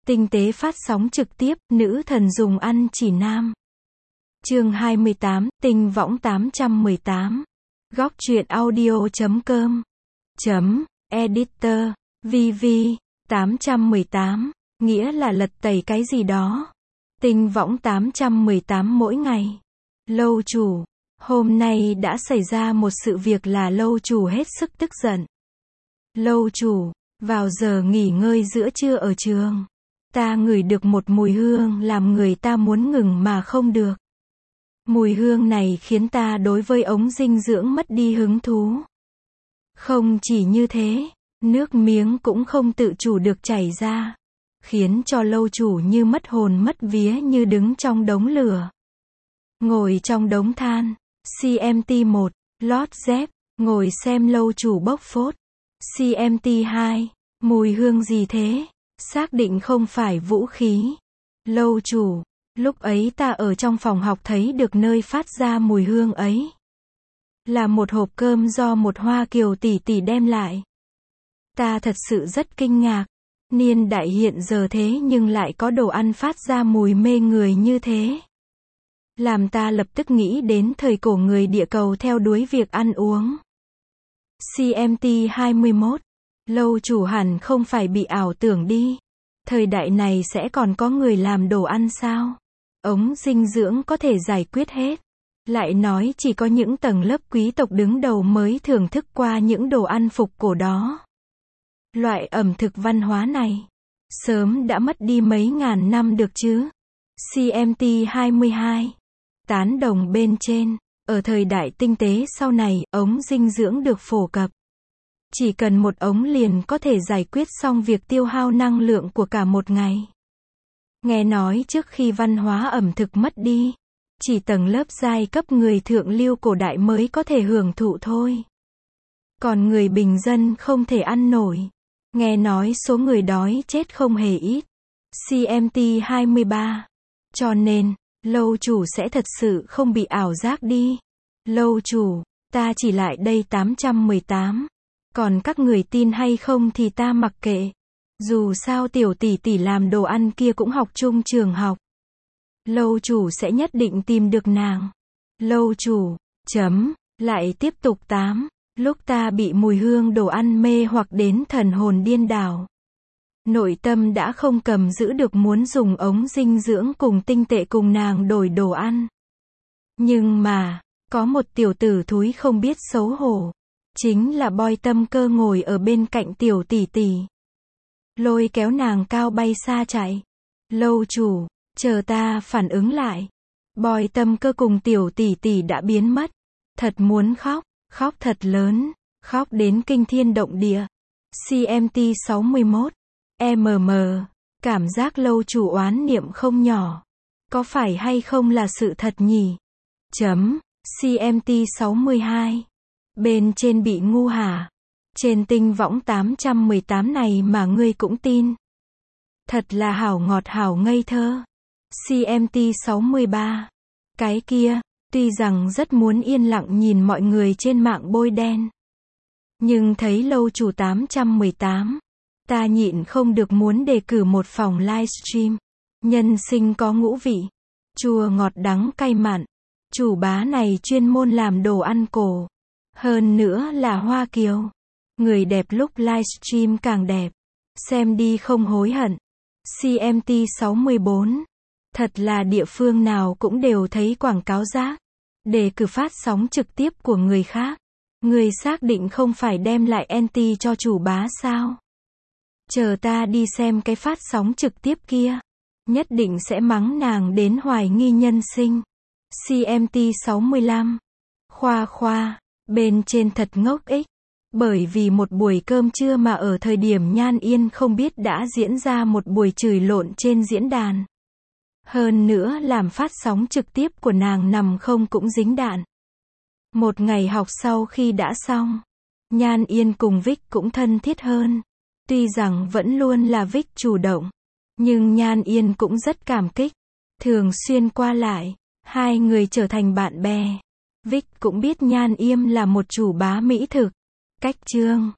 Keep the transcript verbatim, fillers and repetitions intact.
Tinh tế phát sóng trực tiếp, nữ thần dùng ăn chỉ nam. Chương hai mươi tám, Tinh võng tám một tám. Góc truyện audio chấm com. Chấm, editor, vv, tám một tám, nghĩa là lật tẩy cái gì đó. Tinh võng tám một tám mỗi ngày. Lâu chủ, hôm nay đã xảy ra một sự việc là lâu chủ hết sức tức giận. Lâu chủ, vào giờ nghỉ ngơi giữa trưa ở trường, ta ngửi được một mùi hương làm người ta muốn ngừng mà không được. Mùi hương này khiến ta đối với ống dinh dưỡng mất đi hứng thú. Không chỉ như thế, nước miếng cũng không tự chủ được chảy ra, khiến cho lâu chủ như mất hồn mất vía như đứng trong đống lửa. Ngồi trong đống than, xê em tê một, lót dép, ngồi xem lâu chủ bốc phốt. xê em tê hai, mùi hương gì thế? Xác định không phải vũ khí. Lâu chủ, lúc ấy ta ở trong phòng học thấy được nơi phát ra mùi hương ấy. Là một hộp cơm do một Hoa Kiều tỷ tỷ đem lại. Ta thật sự rất kinh ngạc. Niên đại hiện giờ thế nhưng lại có đồ ăn phát ra mùi mê người như thế. Làm ta lập tức nghĩ đến thời cổ người địa cầu theo đuổi việc ăn uống. xê em tê hai mươi mốt. Lâu chủ hẳn không phải bị ảo tưởng đi. Thời đại này sẽ còn có người làm đồ ăn sao? Ống dinh dưỡng có thể giải quyết hết. Lại nói chỉ có những tầng lớp quý tộc đứng đầu mới thưởng thức qua những đồ ăn phục cổ đó. Loại ẩm thực văn hóa này sớm đã mất đi mấy ngàn năm được chứ. xê em tê hai mươi hai. Tán đồng bên trên. Ở thời đại tinh tế sau này, ống dinh dưỡng được phổ cập. Chỉ cần một ống liền có thể giải quyết xong việc tiêu hao năng lượng của cả một ngày. Nghe nói trước khi văn hóa ẩm thực mất đi, chỉ tầng lớp giai cấp người thượng lưu cổ đại mới có thể hưởng thụ thôi. Còn người bình dân không thể ăn nổi. Nghe nói số người đói chết không hề ít. xê em tê hai mươi ba. Cho nên, lâu chủ sẽ thật sự không bị ảo giác đi. Lâu chủ, ta chỉ lại đây tám một tám. Còn các người tin hay không thì ta mặc kệ. Dù sao tiểu tỷ tỷ làm đồ ăn kia cũng học chung trường học. Lâu chủ sẽ nhất định tìm được nàng. Lâu chủ, chấm, lại tiếp tục tám. Lúc ta bị mùi hương đồ ăn mê hoặc đến thần hồn điên đảo. Nội tâm đã không cầm giữ được muốn dùng ống dinh dưỡng cùng tinh tệ cùng nàng đổi đồ ăn. Nhưng mà, có một tiểu tử thúi không biết xấu hổ. Chính là Boy Tâm Cơ ngồi ở bên cạnh tiểu tỷ tỷ. Lôi kéo nàng cao bay xa chạy. Lâu chủ, chờ ta phản ứng lại. Boy Tâm Cơ cùng tiểu tỷ tỷ đã biến mất. Thật muốn khóc, khóc thật lớn, khóc đến kinh thiên động địa. xê em tê sáu mươi mốt. em em, cảm giác lâu chủ oán niệm không nhỏ. Có phải hay không là sự thật nhỉ? Chấm, xê em tê sáu mươi hai. Bên trên bị ngu hả? Trên tinh võng tám một tám này mà ngươi cũng tin. Thật là hảo ngọt hảo ngây thơ. xê em tê sáu mươi ba. Cái kia, tuy rằng rất muốn yên lặng nhìn mọi người trên mạng bôi đen. Nhưng thấy lâu chủ tám một tám. Ta nhịn không được muốn đề cử một phòng livestream. Nhân sinh có ngũ vị. Chua ngọt đắng cay mặn. Chủ bá này chuyên môn làm đồ ăn cổ. Hơn nữa là Hoa Kiều. Người đẹp lúc livestream càng đẹp. Xem đi không hối hận. xê em tê sáu mươi bốn. Thật là địa phương nào cũng đều thấy quảng cáo rác. Đề cử phát sóng trực tiếp của người khác. Người xác định không phải đem lại anti cho chủ bá sao? Chờ ta đi xem cái phát sóng trực tiếp kia. Nhất định sẽ mắng nàng đến hoài nghi nhân sinh. xê em tê sáu mươi lăm. Khoa khoa. Bên trên thật ngốc ích. Bởi vì một buổi cơm trưa mà ở thời điểm Nhan Yên không biết đã diễn ra một buổi chửi lộn trên diễn đàn. Hơn nữa làm phát sóng trực tiếp của nàng nằm không cũng dính đạn. Một ngày học sau khi đã xong, Nhan Yên cùng Vic cũng thân thiết hơn. Tuy rằng vẫn luôn là Vic chủ động, nhưng Nhan Yên cũng rất cảm kích. Thường xuyên qua lại, hai người trở thành bạn bè. Vic cũng biết Nhan Yêm là một chủ bá mỹ thực. Cách chương